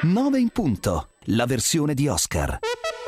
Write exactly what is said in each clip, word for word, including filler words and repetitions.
nove in punto, la versione di Oscar.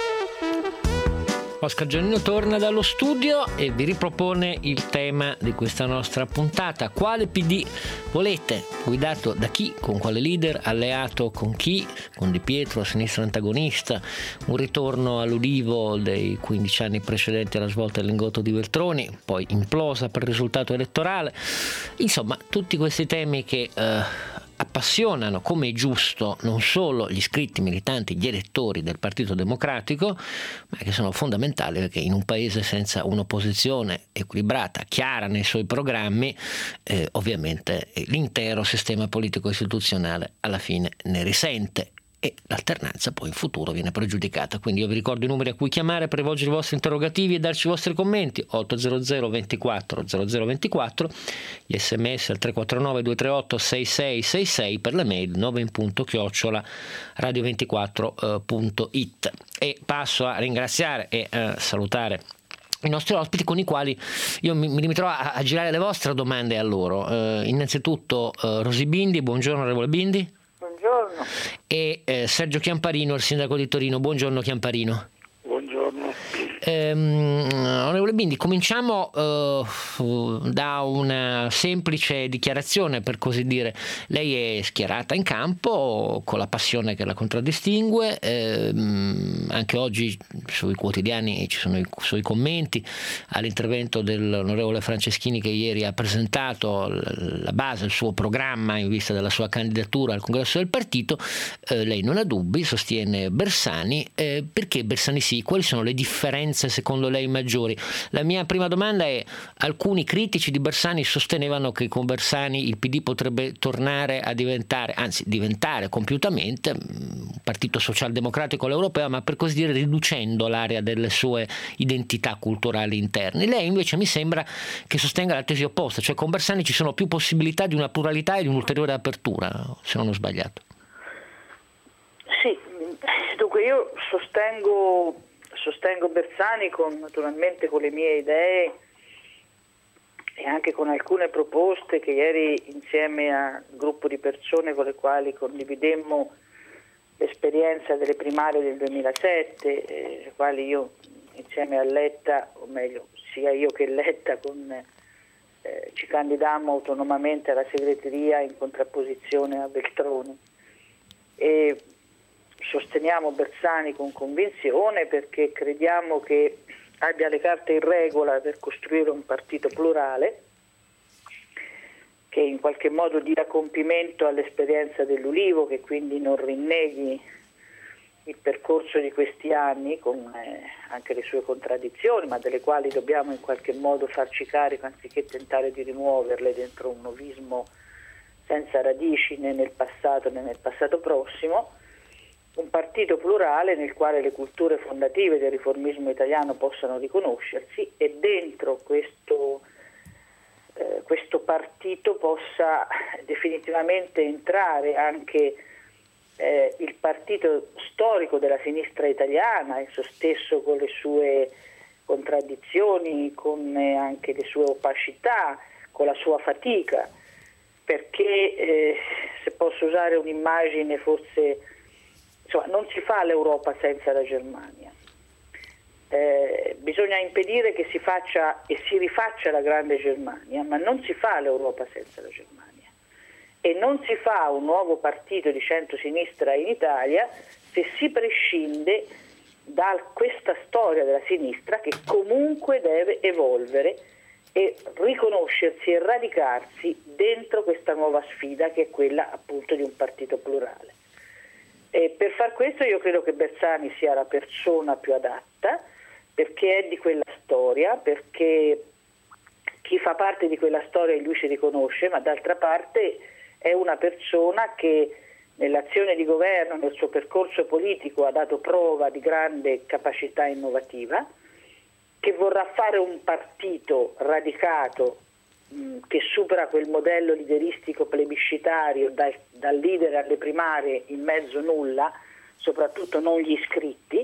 Oscar Giannino torna dallo studio e vi ripropone il tema di questa nostra puntata. Quale P D volete? Guidato da chi? Con quale leader? Alleato con chi? Con Di Pietro, a sinistra antagonista? Un ritorno all'ulivo dei quindici anni precedenti alla svolta del lingotto di Veltroni, poi implosa per il risultato elettorale. Insomma, tutti questi temi che eh, appassionano, come è giusto, non solo gli iscritti, militanti, gli elettori del Partito Democratico, ma che sono fondamentali perché in un paese senza un'opposizione equilibrata, chiara nei suoi programmi, eh, ovviamente l'intero sistema politico-istituzionale alla fine ne risente e l'alternanza poi in futuro viene pregiudicata. Quindi io vi ricordo i numeri a cui chiamare per rivolgere i vostri interrogativi e darci i vostri commenti: otto zero zero ventiquattro zero zero ventiquattro, gli sms al tre quattro nove due tre otto sei sei sei sei, per la mail nove in punto chiocciola radio ventiquattro punto it. E passo a ringraziare e a salutare i nostri ospiti, con i quali io mi, mi limiterò a, a girare le vostre domande a loro. Uh, innanzitutto uh, Rosy Bindi, buongiorno onorevole Bindi. Buongiorno. E eh, Sergio Chiamparino, il sindaco di Torino. Buongiorno Chiamparino. Buongiorno. Ehm, onorevole Bindi, cominciamo eh, da una semplice dichiarazione, per così dire. Lei è schierata in campo con la passione che la contraddistingue, ehm, anche oggi sui quotidiani ci sono i suoi commenti all'intervento dell'onorevole Franceschini, che ieri ha presentato la base, il suo programma in vista della sua candidatura al congresso del partito. Eh, lei non ha dubbi, sostiene Bersani. Eh, perché Bersani sì? Quali sono le differenze secondo lei maggiori? La mia prima domanda è: alcuni critici di Bersani sostenevano che con Bersani il P D potrebbe tornare a diventare, anzi diventare compiutamente un partito socialdemocratico all'europeo, ma per così dire riducendo l'area delle sue identità culturali interne. Lei invece mi sembra che sostenga la tesi opposta, cioè con Bersani ci sono più possibilità di una pluralità e di un'ulteriore apertura, se non ho sbagliato. Sì, dunque io sostengo sostengo Bersani con, naturalmente con le mie idee e anche con alcune proposte che ieri, insieme al gruppo di persone con le quali condividemmo l'esperienza delle primarie del duemilasette, eh, le quali io insieme a Letta, o meglio sia io che Letta, con, eh, ci candidammo autonomamente alla segreteria in contrapposizione a Veltroni. E sosteniamo Bersani con convinzione perché crediamo che abbia le carte in regola per costruire un partito plurale che in qualche modo dia compimento all'esperienza dell'Ulivo, che quindi non rinneghi il percorso di questi anni con eh, anche le sue contraddizioni, ma delle quali dobbiamo in qualche modo farci carico anziché tentare di rimuoverle dentro un novismo senza radici né nel passato né nel passato prossimo. Un partito plurale nel quale le culture fondative del riformismo italiano possano riconoscersi e dentro questo, eh, questo partito possa definitivamente entrare anche eh, il partito storico della sinistra italiana, esso stesso con le sue contraddizioni, con eh, anche le sue opacità, con la sua fatica, perché eh, se posso usare un'immagine forse... Insomma, non si fa l'Europa senza la Germania. Eh, bisogna impedire che si faccia e si rifaccia la grande Germania, ma non si fa l'Europa senza la Germania. E non si fa un nuovo partito di centrosinistra in Italia se si prescinde da questa storia della sinistra che comunque deve evolvere e riconoscersi e radicarsi dentro questa nuova sfida che è quella appunto di un partito plurale. E per far questo io credo che Bersani sia la persona più adatta, perché è di quella storia, perché chi fa parte di quella storia lui si riconosce, ma d'altra parte è una persona che nell'azione di governo, nel suo percorso politico ha dato prova di grande capacità innovativa, che vorrà fare un partito radicato che supera quel modello lideristico plebiscitario dal, dal leader alle primarie in mezzo nulla, soprattutto non gli iscritti,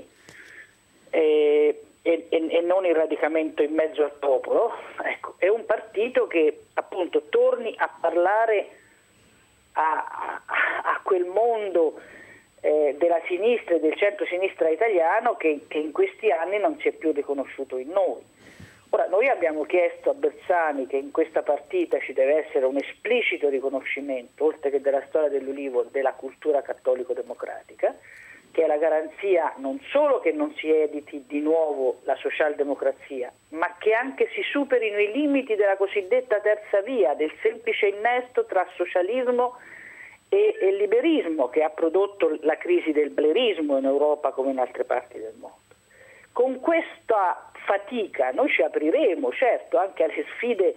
e, e, e non il radicamento in mezzo al popolo. Ecco, è un partito che appunto torni a parlare a, a, a quel mondo eh, della sinistra e del centro-sinistra italiano che, che in questi anni non si è più riconosciuto in noi. Ora, noi abbiamo chiesto a Bersani che in questa partita ci deve essere un esplicito riconoscimento, oltre che della storia dell'Ulivo, della cultura cattolico-democratica, che è la garanzia non solo che non si editi di nuovo la socialdemocrazia, ma che anche si superino i limiti della cosiddetta terza via, del semplice innesto tra socialismo e, e liberismo, che ha prodotto la crisi del blairismo in Europa come in altre parti del mondo. Con questa fatica noi ci apriremo, certo, anche alle sfide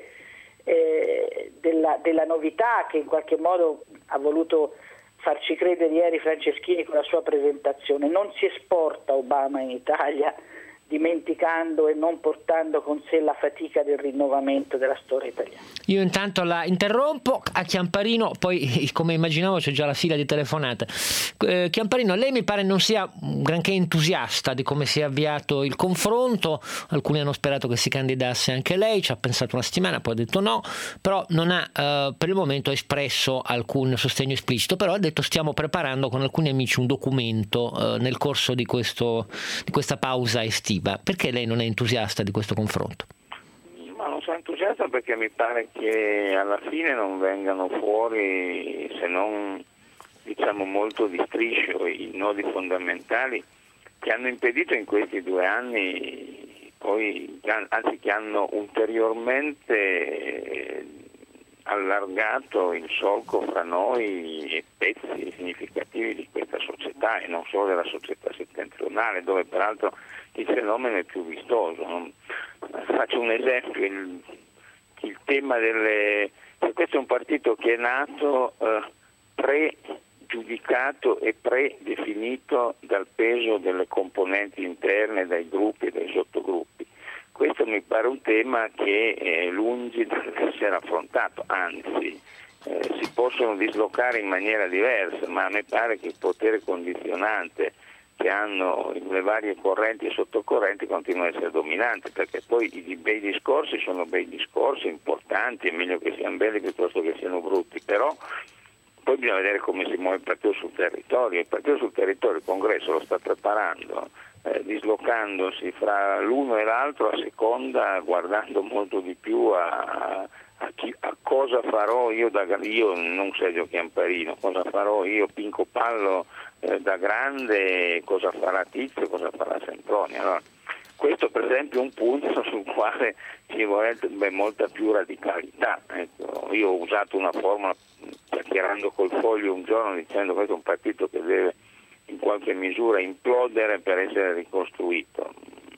eh, della, della novità che in qualche modo ha voluto farci credere ieri Franceschini con la sua presentazione. Non si esporta Obama in Italia dimenticando e non portando con sé la fatica del rinnovamento della storia italiana. Io intanto la interrompo a Chiamparino, poi come immaginavo c'è già la fila di telefonate. Eh, Chiamparino, lei mi pare non sia un granché entusiasta di come si è avviato il confronto, alcuni hanno sperato che si candidasse anche lei, ci ha pensato una settimana, poi ha detto no, però non ha eh, per il momento espresso alcun sostegno esplicito, però ha detto stiamo preparando con alcuni amici un documento eh, nel corso di, questo, di questa pausa estiva. Perché lei non è entusiasta di questo confronto? Ma non sono entusiasta perché mi pare che alla fine non vengano fuori, se non diciamo molto di striscio, i nodi fondamentali che hanno impedito in questi due anni, poi anzi che hanno ulteriormente allargato il solco fra noi e pezzi significativi di questa società e non solo della società settentrionale, dove peraltro il fenomeno è più vistoso. Faccio un esempio, il, il tema delle... Questo è un partito che è nato eh, pregiudicato e predefinito dal peso delle componenti interne, dai gruppi e dai sottogruppi. Questo mi pare un tema che è lungi dall'essere affrontato, anzi eh, si possono dislocare in maniera diversa, ma a me pare che il potere condizionante che hanno le varie correnti e sottocorrenti continua a essere dominante, perché poi i bei discorsi sono bei discorsi importanti, è meglio che siano belli piuttosto che siano brutti, però poi bisogna vedere come si muove il partito sul territorio. Il partito sul territorio, il congresso lo sta preparando, eh, dislocandosi fra l'uno e l'altro a seconda, guardando molto di più a, a, chi, a cosa farò io, da, io non Sergio Chiamparino, cosa farò io Pinco Pallo eh, da grande, cosa farà Tizio, cosa farà Semproni. Allora, questo per esempio è un punto sul quale ci vorrebbe molta più radicalità. Ecco, io ho usato una formula chiacchierando col Foglio un giorno dicendo che questo è un partito che deve in qualche misura implodere per essere ricostruito.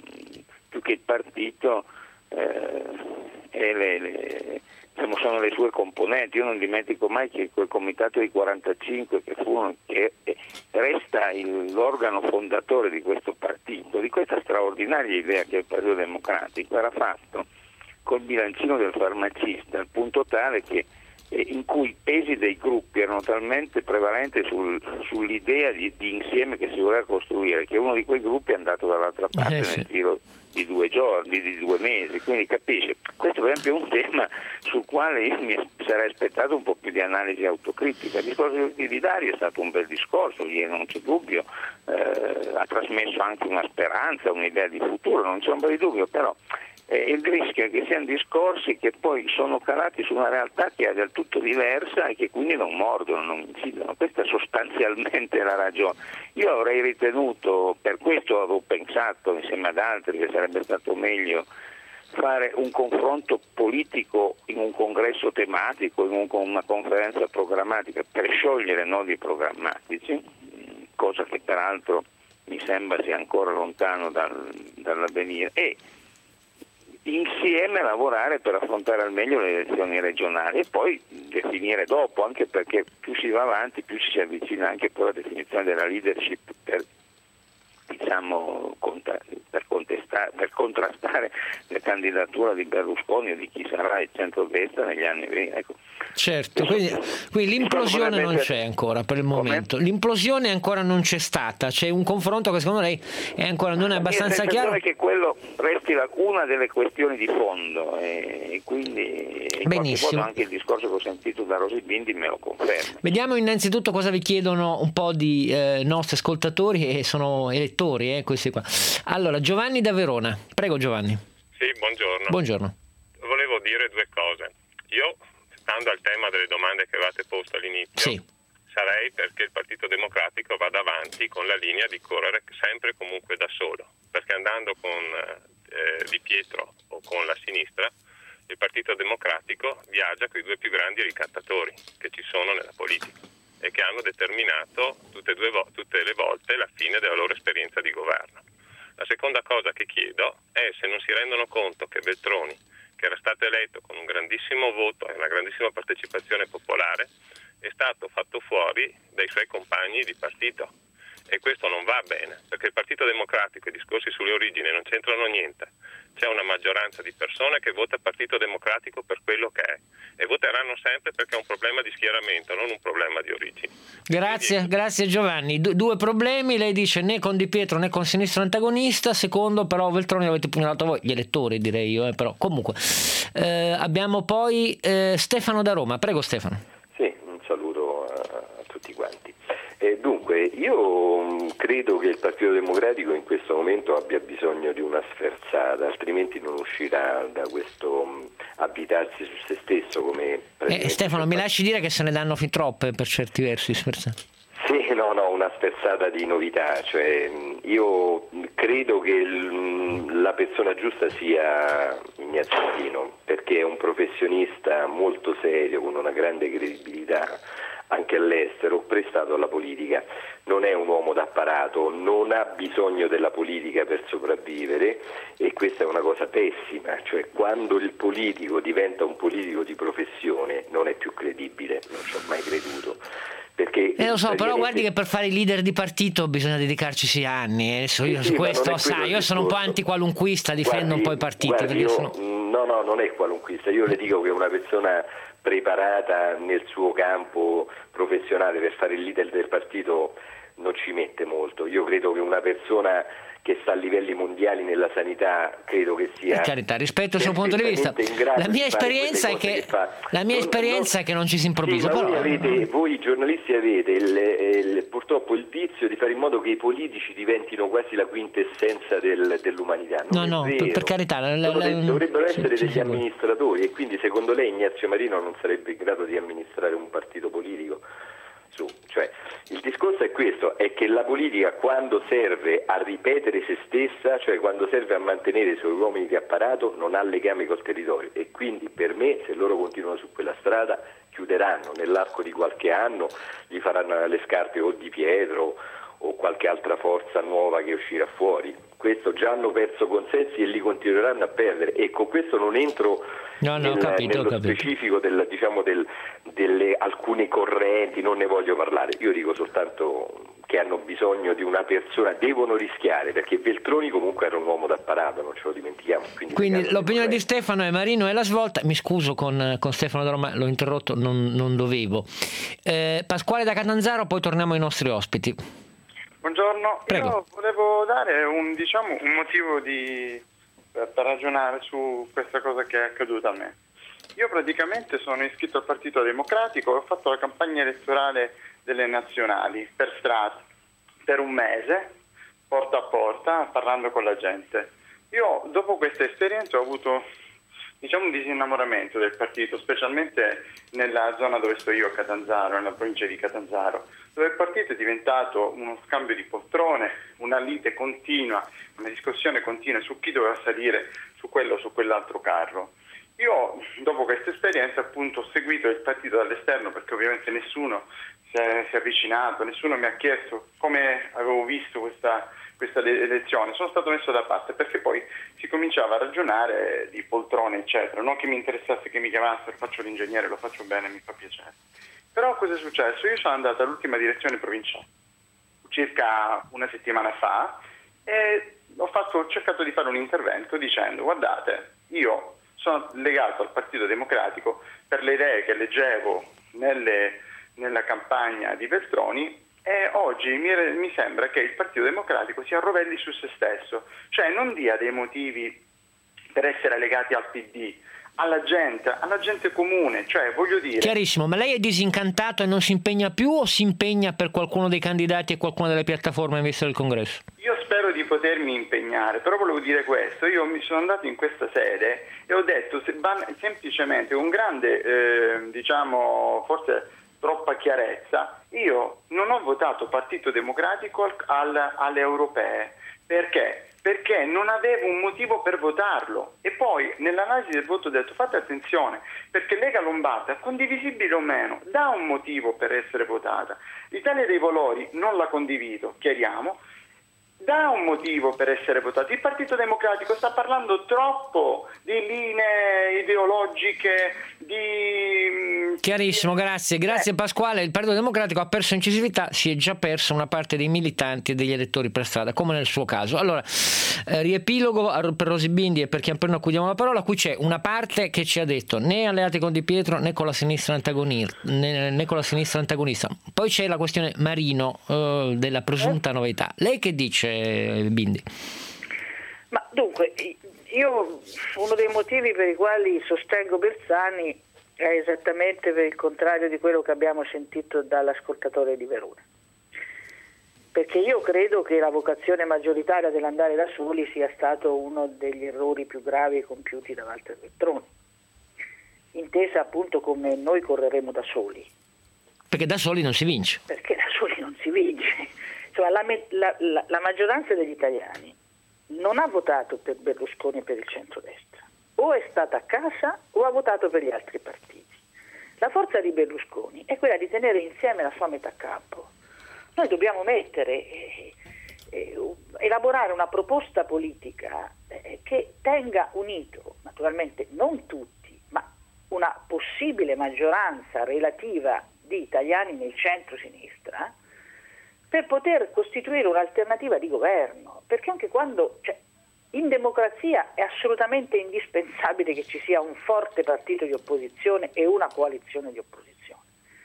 Più che il partito eh, è le, le, diciamo, sono le sue componenti. Io non dimentico mai che quel comitato di quarantacinque che fu, che resta il, l'organo fondatore di questo partito, di questa straordinaria idea che è il Partito Democratico, era fatto col bilancino del farmacista, al punto tale che in cui i pesi dei gruppi erano talmente prevalenti sul, sull'idea di, di insieme che si voleva costruire, che uno di quei gruppi è andato dall'altra parte eh, sì. nel giro di due giorni, di due mesi, quindi capisce, questo per esempio è un tema sul quale io mi sarei aspettato un po' più di analisi autocritica. Il discorso di Dario è stato un bel discorso, non c'è dubbio, eh, ha trasmesso anche una speranza, un'idea di futuro, non c'è un bel dubbio, però Eh, il rischio è che siano discorsi che poi sono calati su una realtà che è del tutto diversa e che quindi non mordono, non incidono. Questa è sostanzialmente la ragione. Io avrei ritenuto, per questo avevo pensato insieme ad altri che sarebbe stato meglio fare un confronto politico in un congresso tematico, in un, una conferenza programmatica per sciogliere nodi programmatici, cosa che peraltro mi sembra sia ancora lontano dal, dall'avvenire, e insieme lavorare per affrontare al meglio le elezioni regionali e poi definire dopo, anche perché più si va avanti più ci si avvicina anche poi alla definizione della leadership per, diciamo, per, contestare, per contrastare la candidatura di Berlusconi o di chi sarà il centrodestra negli anni venti. Ecco, Certo, quindi, quindi l'implosione non c'è ancora per il momento. Come? L'implosione ancora non c'è stata, c'è un confronto che secondo lei è ancora non è abbastanza chiaro. Che quello resti la una delle questioni di fondo e quindi in benissimo. Modo anche il discorso che ho sentito da Rosy Bindi me lo conferma. Vediamo innanzitutto cosa vi chiedono un po' di eh, nostri ascoltatori e sono elettori eh, questi qua. Allora, Giovanni da Verona, prego Giovanni. Sì, buongiorno. Buongiorno. Volevo dire due cose. Io, stando al tema delle domande che avevate posto all'inizio, sì. sarei perché il Partito Democratico vada avanti con la linea di correre sempre e comunque da solo, perché andando con eh, Di Pietro o con la sinistra, il Partito Democratico viaggia con i due più grandi ricattatori che ci sono nella politica e che hanno determinato tutte, due vo- tutte le volte la fine della loro esperienza di governo. La seconda cosa che chiedo è se non si rendono conto che Veltroni, che era stato eletto con un grandissimo voto e una grandissima partecipazione popolare, è stato fatto fuori dai suoi compagni di partito. E questo non va bene, perché il Partito Democratico e i discorsi sulle origini non c'entrano niente. C'è una maggioranza di persone che vota il Partito Democratico per quello che è e voteranno sempre perché è un problema di schieramento, non un problema di origini. Grazie, Quindi... grazie Giovanni. Du- due problemi, lei dice né con Di Pietro né con sinistra antagonista, secondo però Veltroni l'avete pugnalato voi, gli elettori direi io, eh, però comunque. Eh, abbiamo poi eh, Stefano da Roma, prego Stefano. Sì, un saluto a, a tutti quanti. Eh, dunque, io credo che il Partito Democratico in questo momento abbia bisogno di una sferzata, altrimenti non uscirà da questo um, abitarsi su se stesso come eh, Stefano, mi lasci dire che se ne danno fin troppe per certi versi sferzate. Sì, no, no, una sferzata di novità, cioè io credo che il, la persona giusta sia Ignazio Marino, perché è un professionista molto serio, con una grande credibilità anche all'estero, prestato alla politica, non è un uomo d'apparato, non ha bisogno della politica per sopravvivere e questa è una cosa pessima, cioè quando il politico diventa un politico di professione non è più credibile, non ci ho mai creduto. Perché eh lo so, però guardi che per fare i leader di partito bisogna dedicarci sei anni, adesso io sì, su questo sai, io sono un po' antiqualunquista, difendo guardi, un po' i partiti. Guardi, io, sono... No, no, non è qualunquista, io le dico che una persona preparata nel suo campo professionale per fare il leader del partito non ci mette molto. Io credo che una persona che sta a livelli mondiali nella sanità credo che sia per carità, rispetto al suo punto di vista, la mia esperienza è che, che la mia non, esperienza non, è che non ci si improvvisa, sì, però voi, avete, voi giornalisti avete il, il, purtroppo il vizio di fare in modo che i politici diventino quasi la quintessenza del, dell'umanità. Non no, no, per, per carità la, la, la, dovrebbero sì, essere sì, degli sì, amministratori e quindi secondo lei Ignazio Marino non sarebbe in grado di amministrare un partito politico? Su, cioè, il discorso è questo, è che la politica quando serve a ripetere se stessa, cioè quando serve a mantenere i suoi uomini di apparato, non ha legame col territorio e quindi per me se loro continuano su quella strada chiuderanno nell'arco di qualche anno, gli faranno le scarpe o Di Pietro o qualche altra forza nuova che uscirà fuori. Questo già hanno perso consensi e li continueranno a perdere e con questo non entro no, no, nel, capito, nello capito. specifico del, diciamo, del, delle alcune correnti, non ne voglio parlare, io dico soltanto che hanno bisogno di una persona, devono rischiare perché Veltroni comunque era un uomo d'apparato, non ce lo dimentichiamo. Quindi, quindi l'opinione di Stefano è Marino è la svolta, mi scuso con, con Stefano da Roma, l'ho interrotto, non, non dovevo. Eh, Pasquale da Catanzaro, poi torniamo ai nostri ospiti. Buongiorno, Prego. Io volevo dare un, diciamo, un motivo di, per, per ragionare su questa cosa che è accaduta a me. Io praticamente sono iscritto al Partito Democratico e ho fatto la campagna elettorale delle nazionali per strada per un mese, porta a porta, parlando con la gente. Io dopo questa esperienza ho avuto diciamo un disinnamoramento del partito, specialmente nella zona dove sto io, Catanzaro, nella provincia di Catanzaro, dove il partito è diventato uno scambio di poltrone, una lite continua, una discussione continua su chi doveva salire su quello o su quell'altro carro. Io dopo questa esperienza appunto ho seguito il partito dall'esterno perché ovviamente nessuno si è, si è avvicinato, nessuno mi ha chiesto come avevo visto questa questa elezione, sono stato messo da parte perché poi si cominciava a ragionare di poltrone eccetera, non che mi interessasse che mi chiamassero, faccio l'ingegnere, lo faccio bene, mi fa piacere. Però cosa è successo? Io sono andato all'ultima direzione provinciale circa una settimana fa e ho, fatto, ho cercato di fare un intervento dicendo guardate, io sono legato al Partito Democratico per le idee che leggevo nelle, nella campagna di Veltroni, e oggi mi, mi sembra che il Partito Democratico si arrovelli su se stesso, cioè non dia dei motivi per essere legati al P D, alla gente, alla gente comune, cioè voglio dire... Chiarissimo, ma lei è disincantato e non si impegna più o si impegna per qualcuno dei candidati e qualcuna delle piattaforme invece del congresso? Io spero di potermi impegnare, però volevo dire questo, io mi sono andato in questa sede e ho detto se, semplicemente con grande, eh, diciamo, forse troppa chiarezza, io non ho votato Partito Democratico al, al, alle europee, perché? Perché non avevo un motivo per votarlo, e poi nell'analisi del voto ho detto fate attenzione, perché Lega Lombarda, condivisibile o meno, dà un motivo per essere votata. L'Italia dei Valori non la condivido, chiariamo, dà un motivo per essere votato. Il Partito Democratico sta parlando troppo di linee ideologiche, di... Chiarissimo, grazie. Grazie eh. Pasquale. Il Partito Democratico ha perso incisività, si è già persa una parte dei militanti e degli elettori per strada, come nel suo caso. Allora, eh, riepilogo per Rosy Bindi e per Chiamparino a cui diamo la parola. Qui c'è una parte che ci ha detto né alleati con Di Pietro né con la sinistra antagonista, né, né con la sinistra antagonista. Poi c'è la questione Marino eh, della presunta novità. Lei che dice, Bindi? Ma dunque, io uno dei motivi per i quali sostengo Bersani è esattamente per il contrario di quello che abbiamo sentito dall'ascoltatore di Verona, perché io credo che la vocazione maggioritaria dell'andare da soli sia stato uno degli errori più gravi compiuti da Walter Veltroni, intesa appunto come noi correremo da soli. Perché da soli non si vince. Perché da soli non si vince. Insomma, la, la, la, la maggioranza degli italiani non ha votato per Berlusconi e per il centrodestra, o è stata a casa o ha votato per gli altri partiti. La forza di Berlusconi è quella di tenere insieme la sua metà campo. Noi dobbiamo mettere, eh, eh, elaborare una proposta politica eh, che tenga unito, naturalmente non tutti, ma una possibile maggioranza relativa di italiani nel centro-sinistra, per poter costituire un'alternativa di governo, perché anche quando, cioè, in democrazia è assolutamente indispensabile che ci sia un forte partito di opposizione e una coalizione di opposizione,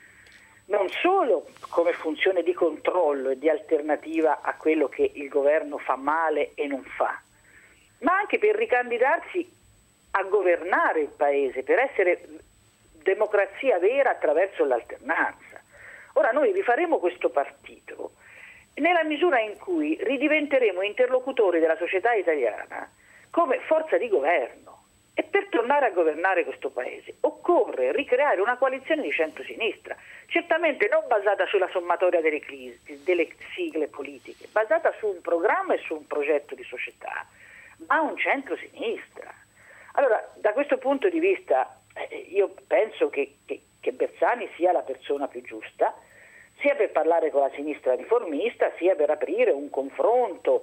non solo come funzione di controllo e di alternativa a quello che il governo fa male e non fa, ma anche per ricandidarsi a governare il paese, per essere democrazia vera attraverso l'alternanza. Ora noi rifaremo questo partito nella misura in cui ridiventeremo interlocutori della società italiana come forza di governo, e per tornare a governare questo paese occorre ricreare una coalizione di centrosinistra, certamente non basata sulla sommatoria delle, crisi, delle sigle politiche, basata su un programma e su un progetto di società, ma un centrosinistra. Allora, da questo punto di vista eh, io penso che, che, che Bersani sia la persona più giusta, sia per parlare con la sinistra riformista, sia per aprire un confronto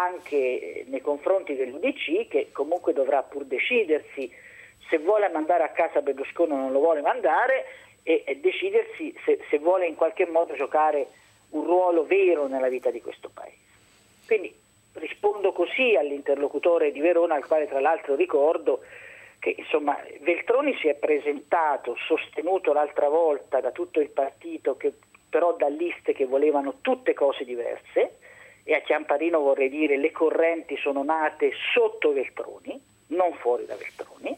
anche nei confronti dell'U D C, che comunque dovrà pur decidersi se vuole mandare a casa Berlusconi o non lo vuole mandare, e, e decidersi se, se vuole in qualche modo giocare un ruolo vero nella vita di questo paese. Quindi rispondo così all'interlocutore di Verona, al quale tra l'altro ricordo che insomma Veltroni si è presentato, sostenuto l'altra volta da tutto il partito, che però da liste che volevano tutte cose diverse, e a Chiamparino vorrei dire le correnti sono nate sotto Veltroni, non fuori da Veltroni,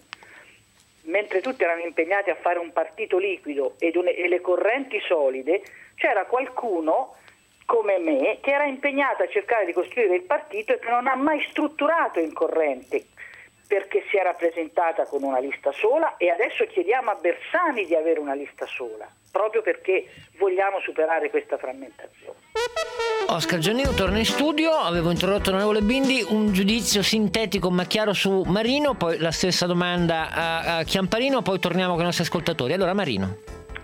mentre tutti erano impegnati a fare un partito liquido ed un, e le correnti solide, c'era qualcuno come me che era impegnato a cercare di costruire il partito e che non ha mai strutturato in corrente, perché si era presentata con una lista sola, e adesso chiediamo a Bersani di avere una lista sola, proprio perché vogliamo superare questa frammentazione. Oscar Giannino torna in studio. Avevo introdotto l'onorevole Bindi, un giudizio sintetico ma chiaro su Marino, poi la stessa domanda a, a Chiamparino, poi torniamo con i nostri ascoltatori. Allora, Marino.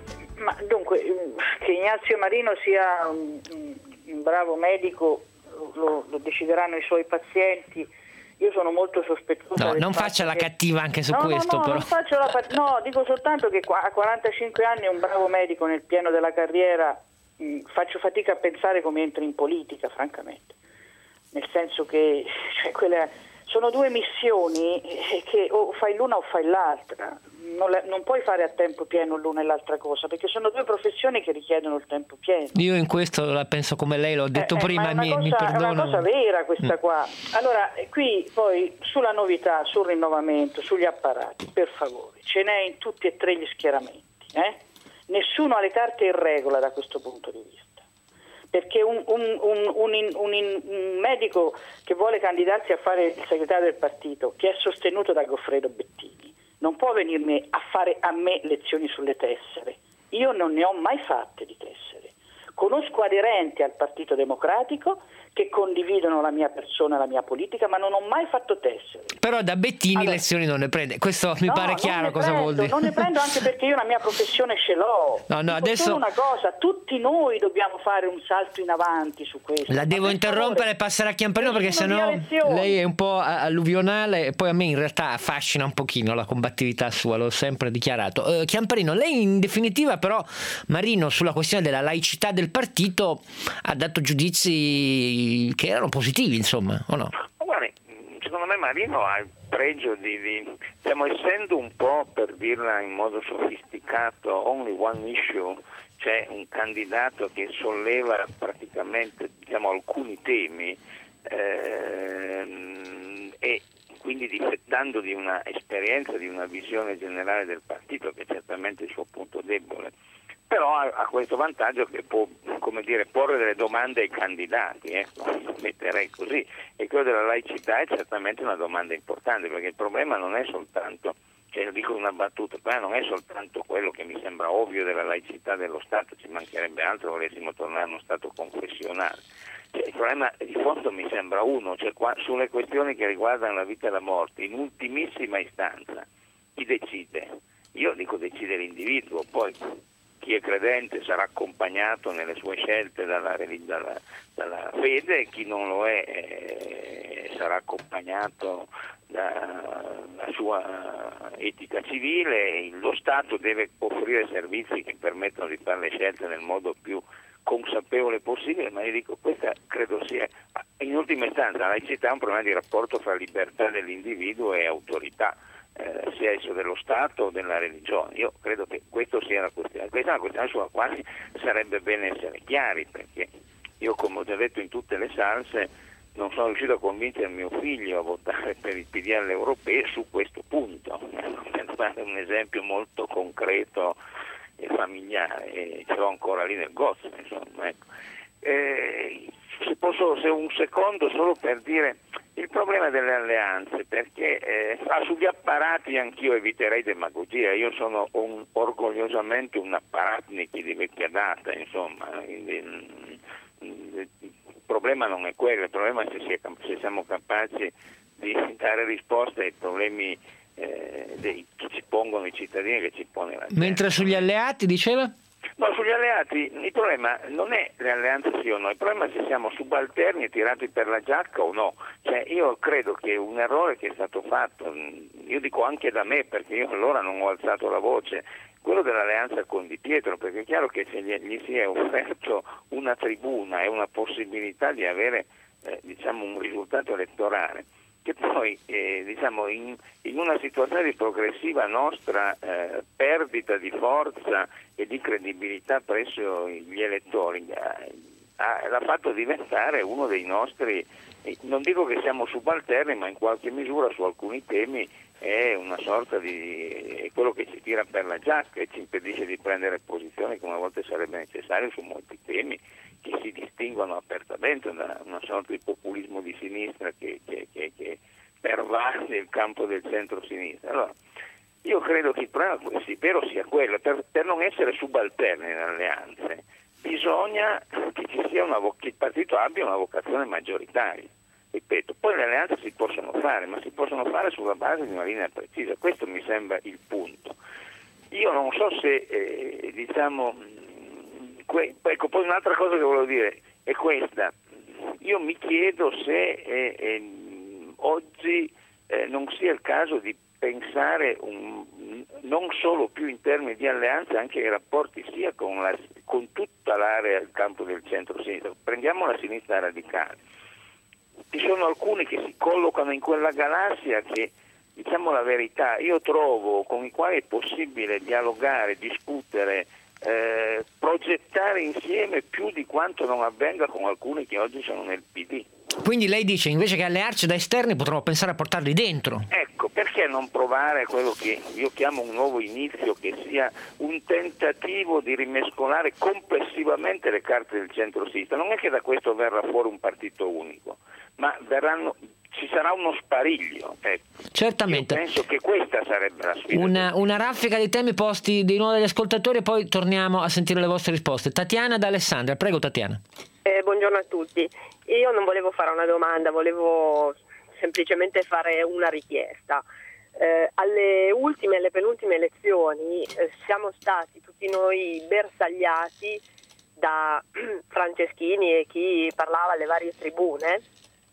Ma dunque, che Ignazio Marino sia un, un bravo medico lo, lo decideranno i suoi pazienti. Io sono molto sospettosa. No, non faccia la che... cattiva anche su no, questo, no, no, però. Non faccio la... No, dico soltanto che a quarantacinque anni un bravo medico nel pieno della carriera, mh, faccio fatica a pensare come entri in politica, francamente. Nel senso che cioè, quelle sono due missioni che o fai l'una o fai l'altra, non, la, non puoi fare a tempo pieno l'una e l'altra cosa, perché sono due professioni che richiedono il tempo pieno. Io in questo la penso come lei, l'ho detto eh, prima, eh, ma mi, cosa, mi perdono. È una cosa vera questa qua. Allora, qui poi sulla novità, sul rinnovamento, sugli apparati, per favore, ce n'è in tutti e tre gli schieramenti, eh? Nessuno ha le carte in regola da questo punto di vista. Perché un, un, un, un, un, un medico che vuole candidarsi a fare il segretario del partito, che è sostenuto da Goffredo Bettini, non può venirmi a fare a me lezioni sulle tessere. Io non ne ho mai fatte di tessere. Conosco aderenti al Partito Democratico che condividono la mia persona, la mia politica, ma non ho mai fatto tessere. Però da Bettini allora, lezioni non ne prende. Questo mi no, pare chiaro cosa prendo, vuol dire. Non ne prendo anche perché io la mia professione ce l'ho. No, no, Dico adesso solo una cosa, tutti noi dobbiamo fare un salto in avanti su questo. la devo interrompere e passare a Chiamparino perché sennò lei è un po' alluvionale e poi a me in realtà affascina un pochino la combattività sua, l'ho sempre dichiarato. Uh, Chiamparino, lei in definitiva però, Marino, sulla questione della laicità del partito ha dato giudizi che erano positivi, insomma, o no? Guardi, secondo me Marino ha il pregio di, di stiamo essendo un po', per dirla in modo sofisticato, only one issue, c'è un candidato che solleva praticamente, diciamo, alcuni temi ehm, e quindi difettando di una esperienza, di una visione generale del partito, che è certamente il suo punto debole. Però ha, ha questo vantaggio che può, come dire, porre delle domande ai candidati, ecco, metterei così, e quello della laicità è certamente una domanda importante, perché il problema non è soltanto, cioè lo dico una battuta, il problema non è soltanto quello che mi sembra ovvio della laicità dello Stato, ci mancherebbe altro volessimo tornare a uno Stato confessionale. Cioè, il problema di fondo mi sembra uno, cioè qua, sulle questioni che riguardano la vita e la morte, in ultimissima istanza, chi decide? Io dico decide l'individuo, poi chi è credente sarà accompagnato nelle sue scelte dalla, dalla, dalla fede, chi non lo è eh, sarà accompagnato dalla sua etica civile. Lo Stato deve offrire servizi che permettono di fare le scelte nel modo più consapevole possibile, ma io dico, questa credo sia, in ultima istanza, la laicità è un problema di rapporto fra libertà dell'individuo e autorità, Eh, sia esso dello Stato o della religione. Io credo che questo sia la questione. Questa è una questione sulla quale sarebbe bene essere chiari, perché io, come ho già detto in tutte le salse, non sono riuscito a convincere mio figlio a votare per il P D L europeo su questo punto, per fare un esempio molto concreto e familiare, e ce l'ho ancora lì nel gozzo, insomma, ecco. Eh, se posso, se un secondo solo per dire il problema delle alleanze, perché eh, ah, sugli apparati anch'io eviterei demagogia, io sono un, orgogliosamente un apparatniki di vecchia data, insomma, il, il, il problema non è quello, il problema è se, si è, se siamo capaci di dare risposte ai problemi eh, dei, che ci pongono i cittadini, che ci pone la gente. Mentre sugli alleati diceva? No, sugli alleati il problema non è le alleanze sì o no, il problema è se siamo subalterni e tirati per la giacca o no. Cioè, io credo che un errore che è stato fatto, io dico anche da me, perché io allora non ho alzato la voce, quello dell'alleanza con Di Pietro, perché è chiaro che se gli, gli si è offerto una tribuna e una possibilità di avere eh, diciamo un risultato elettorale, che poi eh, diciamo in, in una situazione di progressiva nostra eh, perdita di forza e di credibilità presso gli elettori, eh, ha, l'ha fatto diventare uno dei nostri, eh, non dico che siamo subalterni, ma in qualche misura su alcuni temi è una sorta di è quello che ci tira per la giacca e ci impedisce di prendere posizioni come a volte sarebbe necessario su molti temi che si distinguono apertamente da una sorta di populismo di sinistra che, che, che, che pervade il campo del centro-sinistra. Allora, io credo che il problema vero sia quello, per, per non essere subalterni nelle alleanze bisogna che ci sia una che il partito abbia una vocazione maggioritaria. Ripeto, poi le alleanze si possono fare, ma si possono fare sulla base di una linea precisa, questo mi sembra il punto. Io non so se eh, diciamo que- ecco, poi un'altra cosa che volevo dire è questa, io mi chiedo se eh, eh, oggi eh, non sia il caso di pensare un, non solo più in termini di alleanze, anche i rapporti sia con, la, con tutta l'area del campo del centro-sinistra. Prendiamo la sinistra radicale. ci sono alcuni che si collocano in quella galassia che, diciamo la verità, io trovo con i quali è possibile dialogare, discutere, eh, progettare insieme più di quanto non avvenga con alcuni che oggi sono nel P D. Quindi lei dice, invece che allearci da esterni potremmo pensare a portarli dentro. Ecco, perché non provare quello che io chiamo un nuovo inizio, che sia un tentativo di rimescolare complessivamente le carte del centro-sinistra? Non è che da questo verrà fuori un partito unico, ma verranno, ci sarà uno spariglio. Ecco. Certamente. Io penso che questa sarebbe la sfida. Una, una raffica di temi posti di nuovo dagli ascoltatori e poi torniamo a sentire le vostre risposte. Tatiana da Alessandria, prego Tatiana. Eh, buongiorno a tutti. Io non volevo fare una domanda, volevo semplicemente fare una richiesta. Eh, alle ultime e alle penultime elezioni eh, siamo stati tutti noi bersagliati da Franceschini e chi parlava alle varie tribune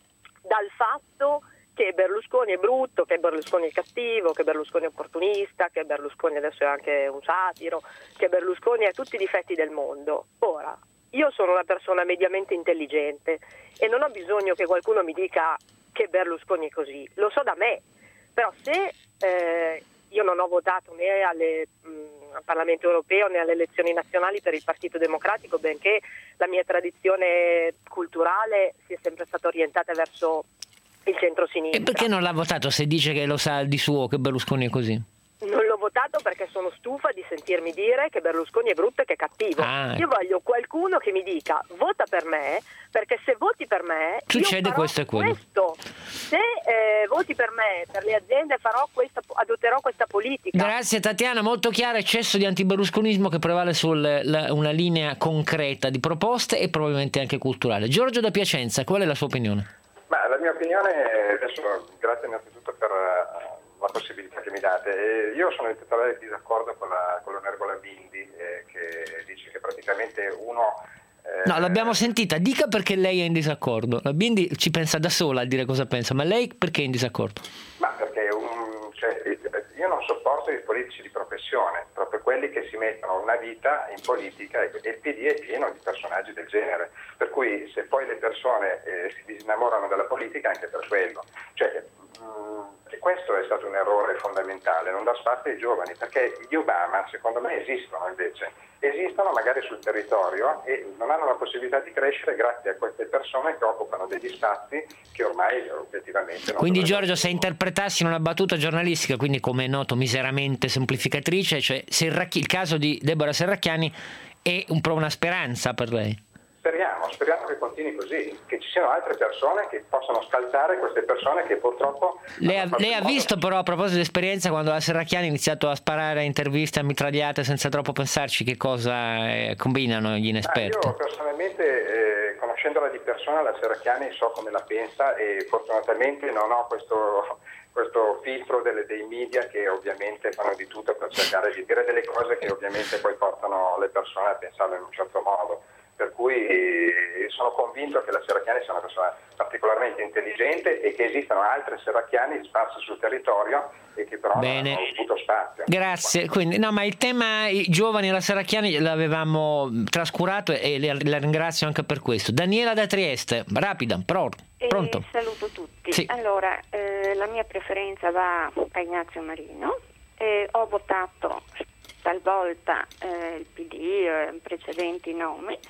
dal fatto che Berlusconi è brutto, che Berlusconi è cattivo, che Berlusconi è opportunista, che Berlusconi adesso è anche un satiro, che Berlusconi ha tutti i difetti del mondo. Ora, io sono una persona mediamente intelligente e non ho bisogno che qualcuno mi dica che Berlusconi è così, lo so da me, però se eh, io non ho votato né alle, mh, al Parlamento europeo né alle elezioni nazionali per il Partito Democratico, benché la mia tradizione culturale sia sempre stata orientata verso il centro-sinistra. E perché non l'ha votato se dice che lo sa di suo che Berlusconi è così? Non l'ho votato perché sono stufa di sentirmi dire che Berlusconi è brutto e che è cattivo. Ah. Io voglio qualcuno che mi dica vota per me, perché se voti per me succede io farò questo e quello. Questo. Se eh, voti per me, per le aziende farò questa, adotterò questa politica. Grazie Tatiana, molto chiaro, eccesso di antiberlusconismo che prevale su una linea concreta di proposte e probabilmente anche culturale. Giorgio da Piacenza, qual è la sua opinione? Ma la mia opinione, adesso grazie innanzitutto per la possibilità che mi date. Eh, io sono in totale disaccordo con, la, con l'onorevole Bindi eh, che dice che praticamente uno... Eh, no, l'abbiamo sentita, dica perché lei è in disaccordo. La Bindi ci pensa da sola a dire cosa pensa, ma lei perché è in disaccordo? Ma perché un, cioè, io non sopporto i politici di professione, proprio quelli che si mettono una vita in politica e il P D è pieno di personaggi del genere, per cui se poi le persone eh, si disinnamorano dalla politica anche per quello. Cioè, mh, questo è stato un errore fondamentale, non dar spazio ai giovani, perché gli Obama secondo me esistono invece, esistono magari sul territorio e non hanno la possibilità di crescere grazie a queste persone che occupano degli spazi che ormai obiettivamente non. Quindi Giorgio, se interpretassi in una battuta giornalistica, quindi come è noto miseramente semplificatrice, cioè Serracchi, il caso di Deborah Serracchiani è un po' una speranza per lei? Speriamo, speriamo che continui così, che ci siano altre persone che possano scalzare queste persone che purtroppo... Lei ha, lei ha visto però, a proposito di esperienza, quando la Serracchiani ha iniziato a sparare interviste a mitragliate senza troppo pensarci, che cosa eh, combinano gli inesperti? Ah, io personalmente, eh, conoscendola di persona, la Serracchiani so come la pensa e fortunatamente non ho questo... questo filtro delle, dei media che ovviamente fanno di tutto per cercare di dire delle cose che ovviamente poi portano le persone a pensarle in un certo modo. Per cui sono convinto che la Serracchiani sia una persona particolarmente intelligente e che esistano altre Serracchiani sparse sul territorio e che però Bene. non hanno avuto spazio. Grazie. Quindi, no, ma il tema i giovani e la Serracchiani l'avevamo trascurato e la ringrazio anche per questo. Daniela da Trieste, rapida, pro, pronto? Eh, saluto tutti. Sì. Allora, eh, la mia preferenza va a Ignazio Marino. Eh, ho votato talvolta eh, il P D, eh, precedenti nomi.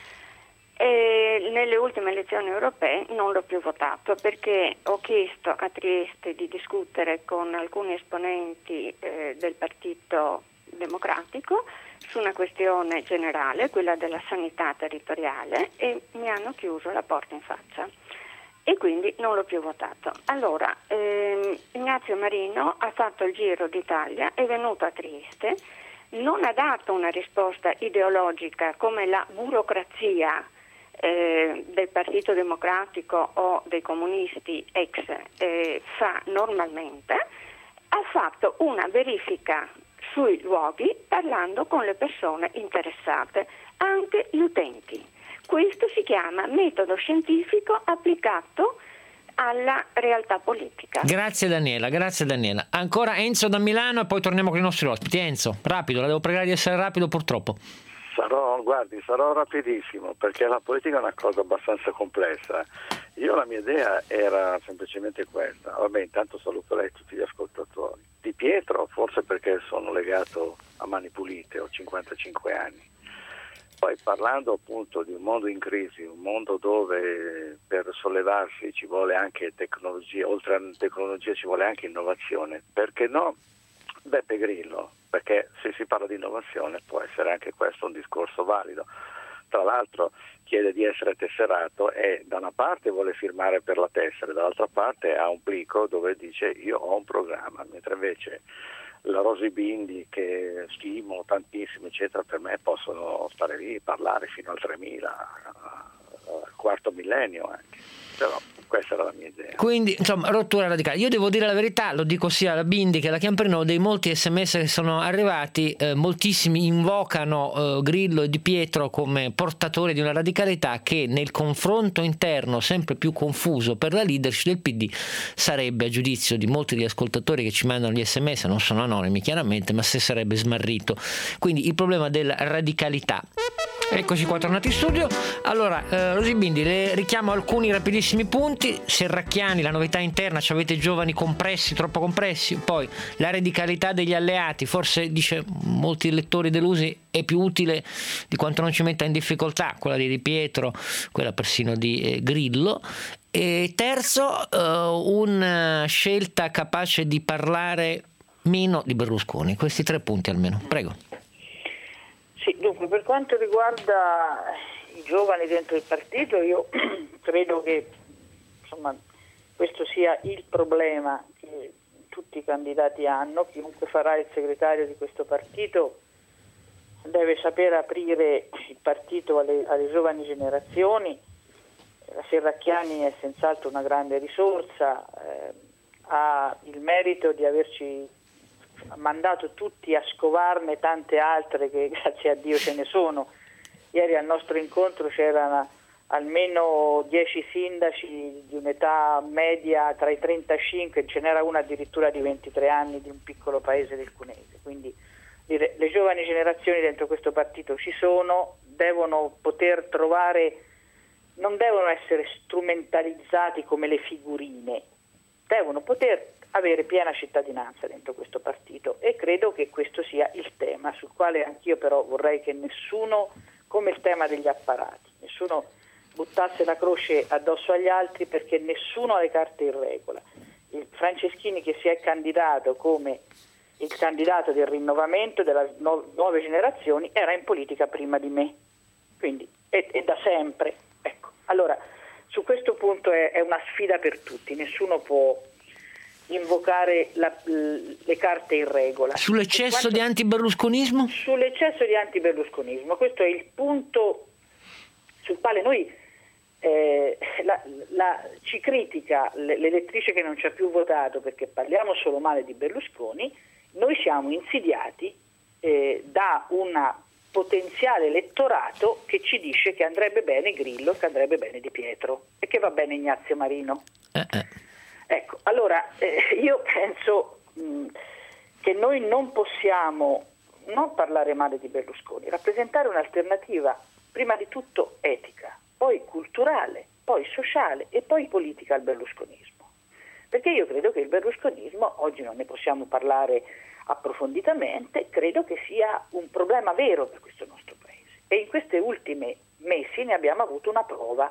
E nelle ultime elezioni europee non l'ho più votato perché ho chiesto a Trieste di discutere con alcuni esponenti eh, del Partito Democratico su una questione generale, quella della sanità territoriale, e mi hanno chiuso la porta in faccia e quindi non l'ho più votato. Allora, ehm, Ignazio Marino ha fatto il giro d'Italia, è venuto a Trieste, non ha dato una risposta ideologica come la burocrazia Eh, del Partito Democratico o dei comunisti ex eh, fa normalmente, ha fatto una verifica sui luoghi parlando con le persone interessate, anche gli utenti. Questo si chiama metodo scientifico applicato alla realtà politica. Grazie Daniela, grazie Daniela. Ancora Enzo da Milano e poi torniamo con i nostri ospiti. Enzo, rapido, la devo pregare di essere rapido purtroppo. Sarò, guardi, sarò rapidissimo perché la politica è una cosa abbastanza complessa. Io la mia idea era semplicemente questa. Vabbè, intanto saluto lei e tutti gli ascoltatori. Di Pietro, forse perché sono legato a Mani Pulite, ho cinquantacinque anni. Poi parlando appunto di un mondo in crisi, un mondo dove per sollevarsi ci vuole anche tecnologia, oltre a tecnologia ci vuole anche innovazione, perché no? Beppe Grillo, perché se si parla di innovazione può essere anche questo un discorso valido. Tra l'altro chiede di essere tesserato e da una parte vuole firmare per la tessera, dall'altra parte ha un plico dove dice io ho un programma, mentre invece la Rosy Bindi, che stimo tantissimo eccetera, per me possono stare lì e parlare fino al tremila, al quarto millennio anche, però questa era la mia idea. Quindi insomma rottura radicale. Io devo dire la verità, lo dico sia alla Bindi che alla Chiamprino, dei molti sms che sono arrivati, eh, moltissimi invocano eh, Grillo e Di Pietro come portatori di una radicalità che nel confronto interno sempre più confuso per la leadership del P D sarebbe, a giudizio di molti degli ascoltatori che ci mandano gli sms, non sono anonimi chiaramente, ma se sarebbe smarrito. Quindi il problema della radicalità. Eccoci qua tornati in studio. Allora, eh, Rosy Bindi, le richiamo alcuni rapidissimi punti. Serracchiani, la novità interna, ci avete giovani compressi, troppo compressi. Poi la radicalità degli alleati, forse dice molti lettori delusi è più utile di quanto non ci metta in difficoltà, quella di Di Pietro, quella persino di eh, Grillo. E terzo, eh, una scelta capace di parlare meno di Berlusconi. Questi tre punti almeno, prego. Sì, dunque, per quanto riguarda i giovani dentro il partito, io credo che insomma, questo sia il problema che tutti i candidati hanno. Chiunque farà il segretario di questo partito deve saper aprire il partito alle, alle giovani generazioni. La Serracchiani è senz'altro una grande risorsa, eh, ha il merito di averci mandato tutti a scovarne tante altre che grazie a Dio ce ne sono. Ieri al nostro incontro c'erano almeno dieci sindaci di un'età media tra i trentacinque, ce n'era una addirittura di ventitré anni di un piccolo paese del Cunese. Quindi dire, le giovani generazioni dentro questo partito ci sono, devono poter trovare, non devono essere strumentalizzati come le figurine, devono poter avere piena cittadinanza dentro questo partito, e credo che questo sia il tema sul quale anch'io però vorrei che nessuno, come il tema degli apparati, nessuno buttasse la croce addosso agli altri, perché nessuno ha le carte in regola. Il Franceschini, che si è candidato come il candidato del rinnovamento delle nu- nuove generazioni, era in politica prima di me, quindi è, è da sempre. Ecco. Allora, su questo punto è, è una sfida per tutti, nessuno può invocare la, le carte in regola. Sull'eccesso quanto, di antiberlusconismo? Sull'eccesso di antiberlusconismo, questo è il punto sul quale noi eh, la, la, ci critica l'elettrice che non ci ha più votato perché parliamo solo male di Berlusconi. Noi siamo insidiati eh, da un potenziale elettorato che ci dice che andrebbe bene Grillo, che andrebbe bene Di Pietro e che va bene Ignazio Marino. Eh, eh. Ecco, allora eh, io penso mh, che noi non possiamo non parlare male di Berlusconi, rappresentare un'alternativa prima di tutto etica, poi culturale, poi sociale e poi politica al berlusconismo. Perché io credo che il berlusconismo, oggi non ne possiamo parlare approfonditamente, credo che sia un problema vero per questo nostro paese. E in queste ultime mesi ne abbiamo avuto una prova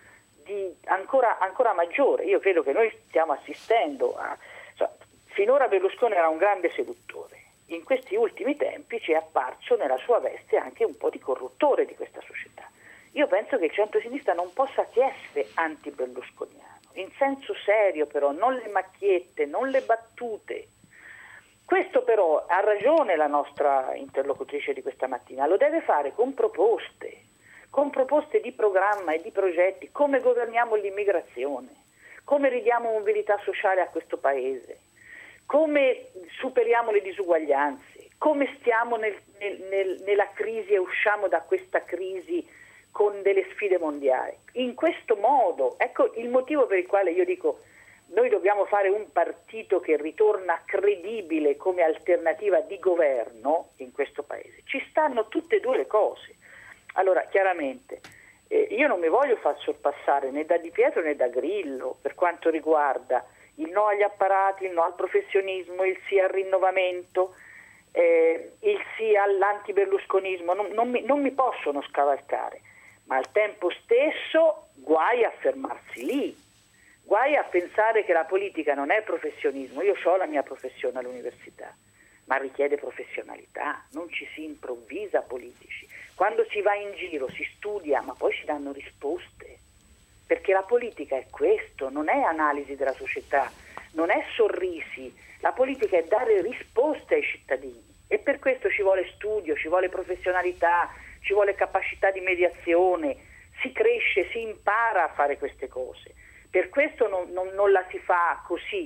di ancora, ancora maggiore. Io credo che noi stiamo assistendo a... Cioè, finora Berlusconi era un grande seduttore, in questi ultimi tempi ci è apparso nella sua veste anche un po' di corruttore di questa società. Io penso che il centro-sinistra non possa che essere anti-berlusconiano, in senso serio però, non le macchiette, non le battute. Questo però ha ragione la nostra interlocutrice di questa mattina, lo deve fare con proposte, con proposte di programma e di progetti, come governiamo l'immigrazione, come ridiamo mobilità sociale a questo paese, come superiamo le disuguaglianze, come stiamo nel, nel, nel, nella crisi e usciamo da questa crisi con delle sfide mondiali. In questo modo, ecco il motivo per il quale io dico noi dobbiamo fare un partito che ritorna credibile come alternativa di governo in questo paese. Ci stanno tutte e due le cose. Allora, chiaramente, eh, io non mi voglio far sorpassare né da Di Pietro né da Grillo per quanto riguarda il no agli apparati, il no al professionismo, il sì al rinnovamento, eh, il sì all'antiberlusconismo, non, non, mi, non mi possono scavalcare, ma al tempo stesso guai a fermarsi lì, guai a pensare che la politica non è professionismo. Io ho la mia professione all'università, ma richiede professionalità, non ci si improvvisa politici. Quando si va in giro si studia, ma poi si danno risposte, perché la politica è questo, non è analisi della società, non è sorrisi, la politica è dare risposte ai cittadini e per questo ci vuole studio, ci vuole professionalità, ci vuole capacità di mediazione, si cresce, si impara a fare queste cose. Per questo non, non, non la si fa così,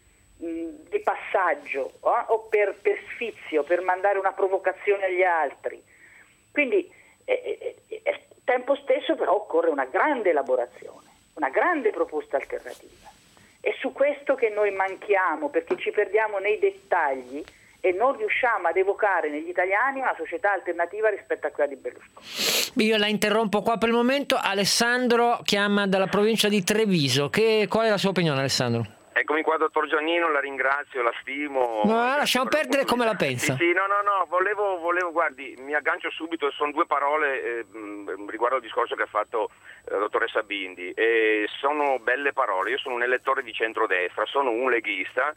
mh, di passaggio eh? o per, per sfizio, per mandare una provocazione agli altri. Quindi eh, eh, eh, tempo stesso però occorre una grande elaborazione, una grande proposta alternativa. È su questo che noi manchiamo, perché ci perdiamo nei dettagli e non riusciamo ad evocare negli italiani una società alternativa rispetto a quella di Berlusconi. Io la interrompo qua per il momento. Alessandro chiama dalla provincia di Treviso. Che, qual è la sua opinione, Alessandro? Eccomi qua, dottor Giannino, la ringrazio, la stimo. No, lasciamo perdere come la pensa. Sì, sì, no, no, no, volevo, volevo, guardi, mi aggancio subito, sono due parole eh, riguardo al discorso che ha fatto la eh, dottoressa Bindi. Eh, sono belle parole, io sono un elettore di centrodestra, sono un leghista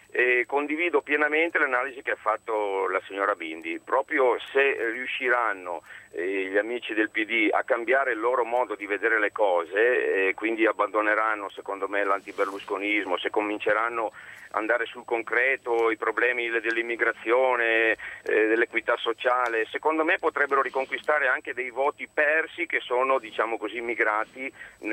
e condivido pienamente l'analisi che ha fatto la signora Bindi. Proprio se riusciranno eh, gli amici del P D a cambiare il loro modo di vedere le cose, e quindi abbandoneranno secondo me l'antiberlusconismo, se cominceranno ad andare sul concreto, i problemi dell'immigrazione, eh, dell'equità sociale, secondo me potrebbero riconquistare anche dei voti persi che sono, diciamo così, migrati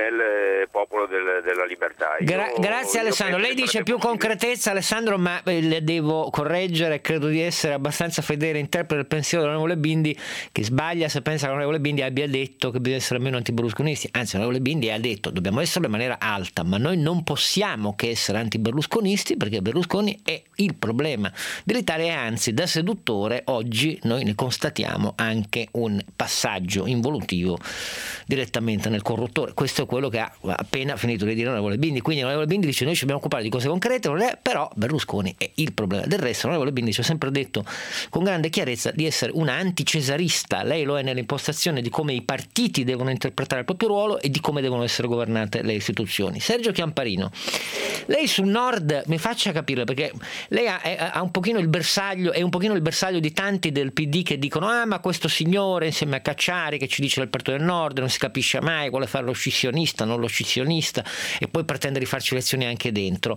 nel popolo del, della libertà. Io, Gra- grazie io Alessandro, lei dice più possibile. Concretezza, Alessandro, ma eh, le devo correggere, credo di essere abbastanza fedele interprete del pensiero dell'onorevole Bindi, che sbaglia se pensa che l'onorevole Bindi abbia detto che bisogna essere meno antiberlusconisti. Anzi, l'onorevole Bindi ha detto dobbiamo esserlo in maniera alta, ma noi non possiamo che essere antiberlusconisti, perché Berlusconi è il problema dell'Italia e anzi da seduttore oggi noi ne constatiamo anche un passaggio involutivo direttamente nel corruttore. Questo è quello che ha appena finito di dire l'onorevole Bindi. Quindi l'onorevole Bindi dice noi ci dobbiamo occupare di cose concrete, però Berlusconi è il problema. Del resto l'onorevole Bindi ci ha sempre detto con grande chiarezza di essere una anticesarista. Lei lo è nell'impostazione di come i partiti devono interpretare il proprio ruolo e di come devono essere governate le istituzioni. Sergio Chiamparino, lei sul Nord mi faccia capire, perché lei ha, ha un pochino il bersaglio, è un pochino il bersaglio di tanti del P D che dicono ah ma questo signore insieme a Cacciari che ci dice del Partito del Nord non si capisce mai, vuole fare lo scissionista, non lo scissionista, e poi pretende di farci lezioni anche dentro.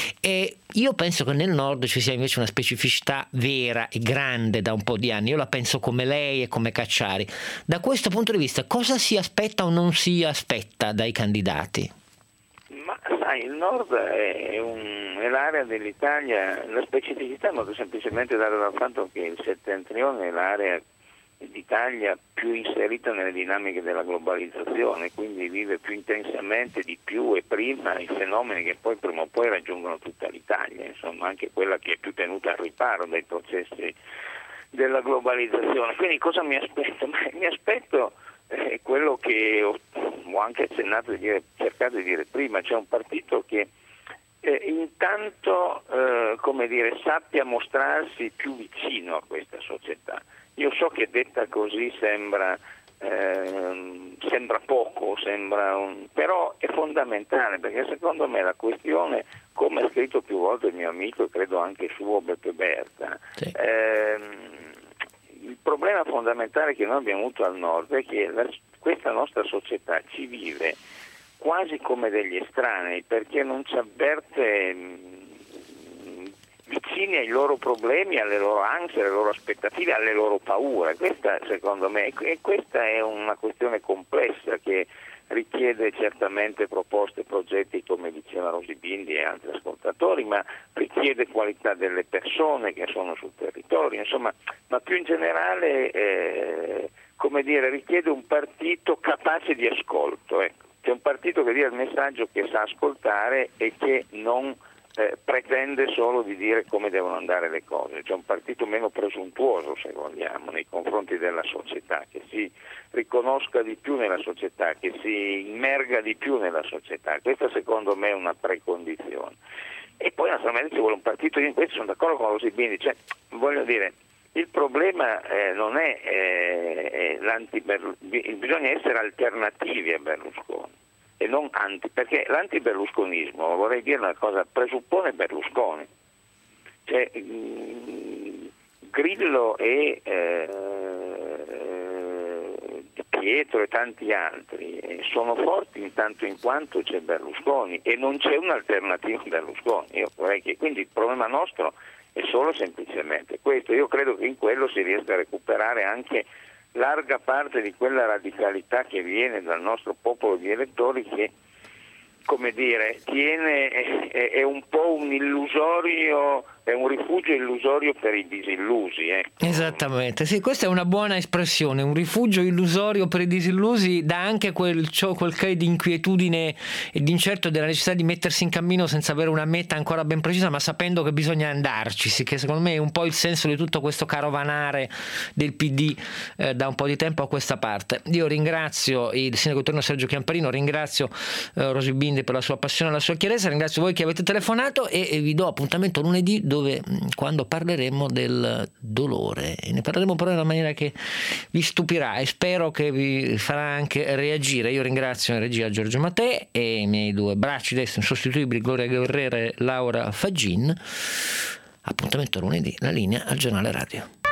E io penso che nel Nord ci sia invece una specificità vera e grande da un po' di anni. Io la penso come lei e come Cacciari. Da questo punto di vista cosa si aspetta o non si aspetta dai candidati? Ma sai, il Nord è, un, è l'area dell'Italia, la specificità è molto semplicemente data dal fatto che il settentrione è l'area d'Italia più inserita nelle dinamiche della globalizzazione, quindi vive più intensamente, di più e prima i fenomeni che poi prima o poi raggiungono tutta l'Italia, insomma anche quella che è più tenuta al riparo dai processi della globalizzazione. Quindi cosa mi aspetto? Ma mi aspetto eh, quello che ho, ho anche accennato di dire, cercato di dire prima, c'è un partito che eh, intanto eh, come dire, sappia mostrarsi più vicino a questa società. Io so che detta così sembra, eh, sembra poco, sembra un, però è fondamentale, perché secondo me la questione, come ha scritto più volte il mio amico e credo anche suo Beppe Berta, sì. ehm, il problema fondamentale che noi abbiamo avuto al Nord è che la, questa nostra società ci vive quasi come degli estranei, perché non ci avverte mh, vicini ai loro problemi, alle loro ansie, alle loro aspettative, alle loro paure. Questa secondo me, e questa è una questione complessa che richiede certamente proposte e progetti come diceva Rosi Bindi e altri ascoltatori, ma richiede qualità delle persone che sono sul territorio, insomma, ma più in generale eh, come dire, richiede un partito capace di ascolto, ecco. C'è un partito che dia il messaggio che sa ascoltare e che non eh, pretende solo di dire come devono andare le cose, c'è un partito meno presuntuoso, se vogliamo, nei confronti della società, che si riconosca di più nella società, che si immerga di più nella società. Questa secondo me è una precondizione. E poi naturalmente ci vuole un partito, in questo sono d'accordo con Rosibini, cioè voglio dire, il problema eh, non è, eh, l'anti-Berlusconi, bisogna essere alternativi a Berlusconi e non anti, perché l'antiberlusconismo, vorrei dire una cosa, presuppone Berlusconi, cioè mh, Grillo e eh, Di Pietro e tanti altri eh, sono forti intanto in quanto c'è Berlusconi e non c'è un'alternativa a Berlusconi. Io vorrei che, quindi il problema nostro è solo semplicemente questo. Io credo che in quello si riesca a recuperare anche larga parte di quella radicalità che viene dal nostro popolo di elettori che, come dire, tiene, è, è un po' un illusorio, è un rifugio illusorio per i disillusi. Ecco. Esattamente, sì, questa è una buona espressione, un rifugio illusorio per i disillusi, dà anche quel, quel che di inquietudine e di incerto della necessità di mettersi in cammino senza avere una meta ancora ben precisa, ma sapendo che bisogna andarci, sì, che secondo me è un po' il senso di tutto questo carovanare del P D eh, da un po' di tempo a questa parte. Io ringrazio il sindaco di Torino Sergio Chiamparino, ringrazio eh, Rosy Bindi per la sua passione e la sua chiarezza, ringrazio voi che avete telefonato e, e vi do appuntamento lunedì dove quando parleremo del dolore e ne parleremo però in una maniera che vi stupirà e spero che vi farà anche reagire. Io ringrazio in regia Giorgio Mattei e i miei due bracci destri insostituibili Gloria Guerrera e Laura Faggin. Appuntamento lunedì, la linea al giornale radio.